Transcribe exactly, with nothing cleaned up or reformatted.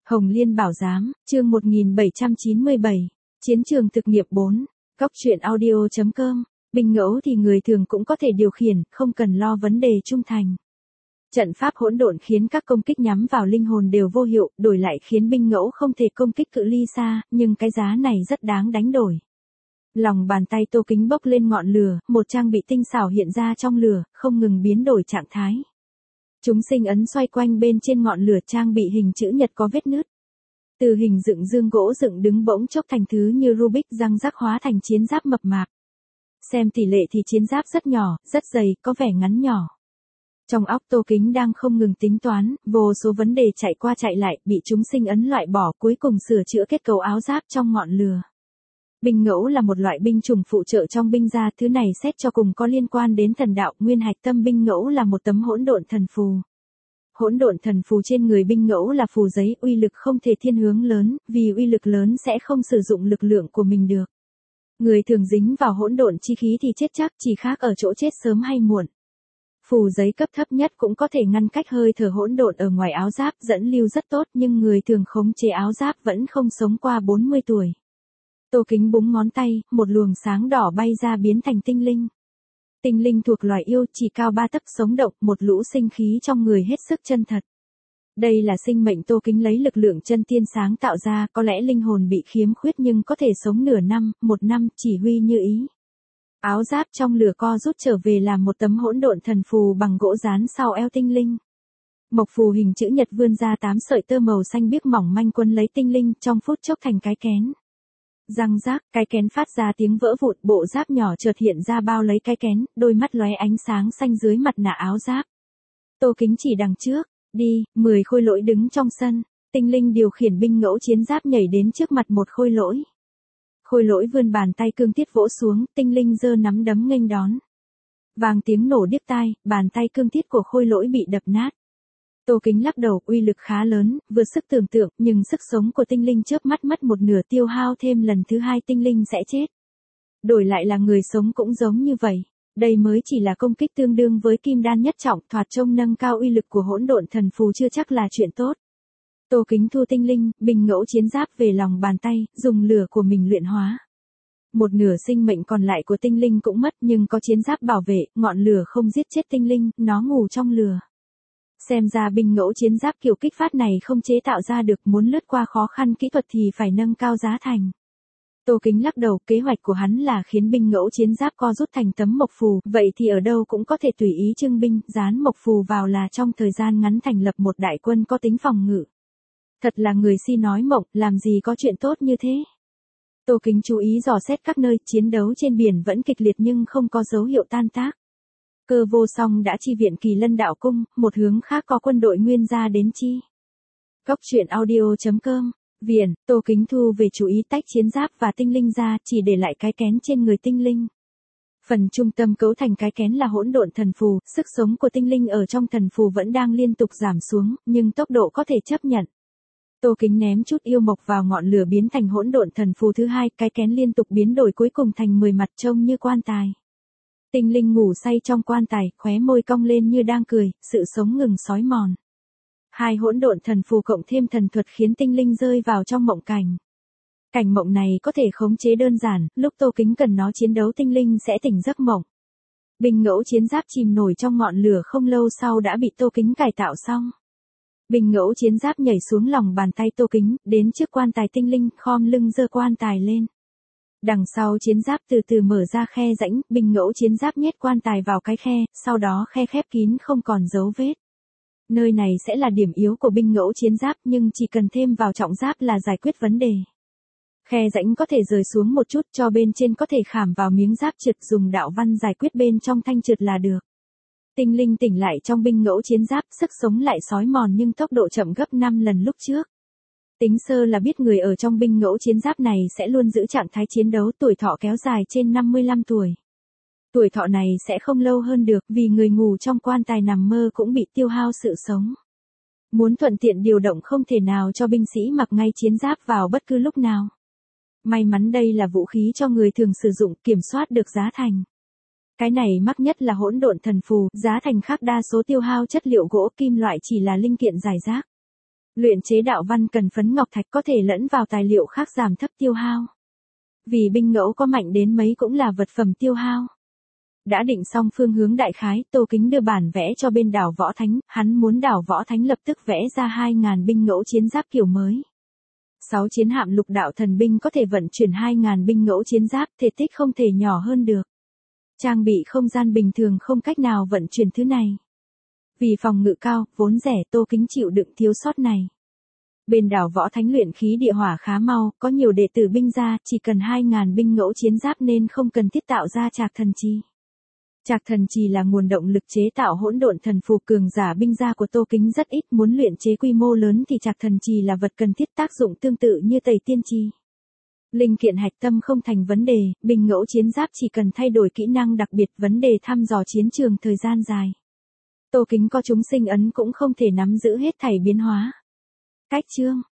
Hồng Liên Bảo Giám, chương một nghìn bảy trăm chín mươi bảy, Chiến trường thực nghiệp bốn, Cóc truyện audio chấm com, binh ngẫu thì người thường cũng có thể điều khiển, không cần lo vấn đề trung thành. Trận pháp hỗn độn khiến các công kích nhắm vào linh hồn đều vô hiệu, đổi lại khiến binh ngẫu không thể công kích cự ly xa, nhưng cái giá này rất đáng đánh đổi. Lòng bàn tay Tô Kính bốc lên ngọn lửa, một trang bị tinh xảo hiện ra trong lửa, không ngừng biến đổi trạng thái. Chúng sinh ấn xoay quanh bên trên ngọn lửa, trang bị hình chữ nhật có vết nứt. Từ hình dựng dương gỗ dựng đứng bỗng chốc thành thứ như Rubik răng rắc hóa thành chiến giáp mập mạp. Xem tỷ lệ thì chiến giáp rất nhỏ, rất dày, có vẻ ngắn nhỏ. Trong óc Tô Kính đang không ngừng tính toán, vô số vấn đề chạy qua chạy lại, bị chúng sinh ấn loại bỏ, cuối cùng sửa chữa kết cấu áo giáp trong ngọn lửa. Binh ngẫu là một loại binh chủng phụ trợ trong binh gia, thứ này xét cho cùng có liên quan đến thần đạo, nguyên hạch tâm binh ngẫu là một tấm hỗn độn thần phù. Hỗn độn thần phù trên người binh ngẫu là phù giấy, uy lực không thể thiên hướng lớn, vì uy lực lớn sẽ không sử dụng lực lượng của mình được. Người thường dính vào hỗn độn chi khí thì chết chắc, chỉ khác ở chỗ chết sớm hay muộn. Phù giấy cấp thấp nhất cũng có thể ngăn cách hơi thở hỗn độn ở ngoài áo giáp, dẫn lưu rất tốt, nhưng người thường khống chế áo giáp vẫn không sống qua bốn mươi tuổi. Tô Kính búng ngón tay, một luồng sáng đỏ bay ra biến thành tinh linh. Tinh linh thuộc loài yêu, chỉ cao ba tấc, sống động, một lũ sinh khí trong người hết sức chân thật. Đây là sinh mệnh Tô Kính lấy lực lượng chân tiên sáng tạo ra, có lẽ linh hồn bị khiếm khuyết nhưng có thể sống nửa năm, một năm, chỉ huy như ý. Áo giáp trong lửa co rút trở về làm một tấm hỗn độn thần phù bằng gỗ dán sau eo tinh linh. Mộc phù hình chữ nhật vươn ra tám sợi tơ màu xanh biếc mỏng manh quấn lấy tinh linh, trong phút chốc thành cái kén. Răng rác, cái kén phát ra tiếng vỡ vụn, bộ giáp nhỏ chợt hiện ra bao lấy cái kén, đôi mắt lóe ánh sáng xanh dưới mặt nạ áo giáp. Tô Kính chỉ đằng trước, đi, mười khôi lỗi đứng trong sân, tinh linh điều khiển binh ngẫu chiến giáp nhảy đến trước mặt một khôi lỗi. Khôi lỗi vươn bàn tay cương thiết vỗ xuống, tinh linh giơ nắm đấm nghênh đón. Vang tiếng nổ điếc tai, bàn tay cương thiết của khôi lỗi bị đập nát. Tô Kính lắc đầu, uy lực khá lớn, vượt sức tưởng tượng, nhưng sức sống của tinh linh chớp mắt mất một nửa, tiêu hao thêm lần thứ hai tinh linh sẽ chết. Đổi lại là người sống cũng giống như vậy. Đây mới chỉ là công kích tương đương với kim đan nhất trọng, thoạt trông nâng cao uy lực của hỗn độn thần phù chưa chắc là chuyện tốt. Tô Kính thu tinh linh, binh ngẫu chiến giáp về lòng bàn tay, dùng lửa của mình luyện hóa. Một nửa sinh mệnh còn lại của tinh linh cũng mất, nhưng có chiến giáp bảo vệ, ngọn lửa không giết chết tinh linh, nó ngủ trong lửa. Xem ra binh ngẫu chiến giáp kiểu kích phát này không chế tạo ra được, muốn lướt qua khó khăn kỹ thuật thì phải nâng cao giá thành. Tô Kính lắc đầu, kế hoạch của hắn là khiến binh ngẫu chiến giáp co rút thành tấm mộc phù, vậy thì ở đâu cũng có thể tùy ý trưng binh, dán mộc phù vào là trong thời gian ngắn thành lập một đại quân có tính phòng ngự. Thật là người si nói mộng, làm gì có chuyện tốt như thế. Tô Kính chú ý dò xét các nơi, chiến đấu trên biển vẫn kịch liệt nhưng không có dấu hiệu tan tác. Cơ Vô Song đã chi viện Kỳ Lân Đạo Cung, một hướng khác có quân đội nguyên gia đến chi. Cóc truyện audio chấm com, Viền, Tô Kính thu về chú ý tách chiến giáp và tinh linh ra, chỉ để lại cái kén trên người tinh linh. Phần trung tâm cấu thành cái kén là hỗn độn thần phù, sức sống của tinh linh ở trong thần phù vẫn đang liên tục giảm xuống, nhưng tốc độ có thể chấp nhận. Tô Kính ném chút yêu mộc vào ngọn lửa biến thành hỗn độn thần phù thứ hai, cái kén liên tục biến đổi cuối cùng thành mười mặt trông như quan tài. Tinh linh ngủ say trong quan tài, khóe môi cong lên như đang cười, sự sống ngừng xói mòn. Hai hỗn độn thần phù cộng thêm thần thuật khiến tinh linh rơi vào trong mộng cảnh. Cảnh mộng này có thể khống chế đơn giản, lúc Tô Kính cần nó chiến đấu tinh linh sẽ tỉnh giấc mộng. Binh ngẫu chiến giáp chìm nổi trong ngọn lửa không lâu sau đã bị Tô Kính cải tạo xong. Binh ngẫu chiến giáp nhảy xuống lòng bàn tay Tô Kính, đến trước quan tài tinh linh, khom lưng giơ quan tài lên. Đằng sau chiến giáp từ từ mở ra khe rãnh, binh ngẫu chiến giáp nhét quan tài vào cái khe, sau đó khe khép kín không còn dấu vết. Nơi này sẽ là điểm yếu của binh ngẫu chiến giáp, nhưng chỉ cần thêm vào trọng giáp là giải quyết vấn đề. Khe rãnh có thể rời xuống một chút, cho bên trên có thể khảm vào miếng giáp trượt, dùng đạo văn giải quyết bên trong thanh trượt là được. Tinh linh tỉnh lại trong binh ngẫu chiến giáp, sức sống lại xói mòn nhưng tốc độ chậm gấp năm lần lúc trước. Tính sơ là biết người ở trong binh ngẫu chiến giáp này sẽ luôn giữ trạng thái chiến đấu, tuổi thọ kéo dài trên năm mươi lăm tuổi. Tuổi thọ này sẽ không lâu hơn được, vì người ngủ trong quan tài nằm mơ cũng bị tiêu hao sự sống. Muốn thuận tiện điều động không thể nào cho binh sĩ mặc ngay chiến giáp vào bất cứ lúc nào. May mắn đây là vũ khí cho người thường sử dụng, kiểm soát được giá thành. Cái này mắc nhất là hỗn độn thần phù, giá thành khác đa số tiêu hao chất liệu gỗ, kim loại chỉ là linh kiện giải rác. Luyện chế đạo văn cần phấn ngọc thạch có thể lẫn vào tài liệu khác giảm thấp tiêu hao. Vì binh ngẫu có mạnh đến mấy cũng là vật phẩm tiêu hao. Đã định xong phương hướng đại khái, Tô Kính đưa bản vẽ cho bên Đảo Võ Thánh, hắn muốn Đảo Võ Thánh lập tức vẽ ra hai nghìn binh ngẫu chiến giáp kiểu mới. sáu chiến hạm lục đạo thần binh có thể vận chuyển hai nghìn binh ngẫu chiến giáp, thể tích không thể nhỏ hơn được. Trang bị không gian bình thường không cách nào vận chuyển thứ này. Vì phòng ngự cao, vốn rẻ, Tô Kính chịu đựng thiếu sót này. Bên Đảo Võ Thánh luyện khí địa hỏa khá mau, có nhiều đệ tử binh gia, chỉ cần hai nghìn binh ngẫu chiến giáp nên không cần thiết tạo ra Trạc Thần Trì. Trạc Thần Trì là nguồn động lực chế tạo hỗn độn thần phù, cường giả binh gia của Tô Kính rất ít, muốn luyện chế quy mô lớn thì Trạc Thần Trì là vật cần thiết, tác dụng tương tự như Tẩy Tiên Trì. Linh kiện hạch tâm không thành vấn đề, binh ngẫu chiến giáp chỉ cần thay đổi kỹ năng đặc biệt, vấn đề thăm dò chiến trường thời gian dài. Tô Kính có chúng sinh ấn cũng không thể nắm giữ hết thảy biến hóa. Cách chương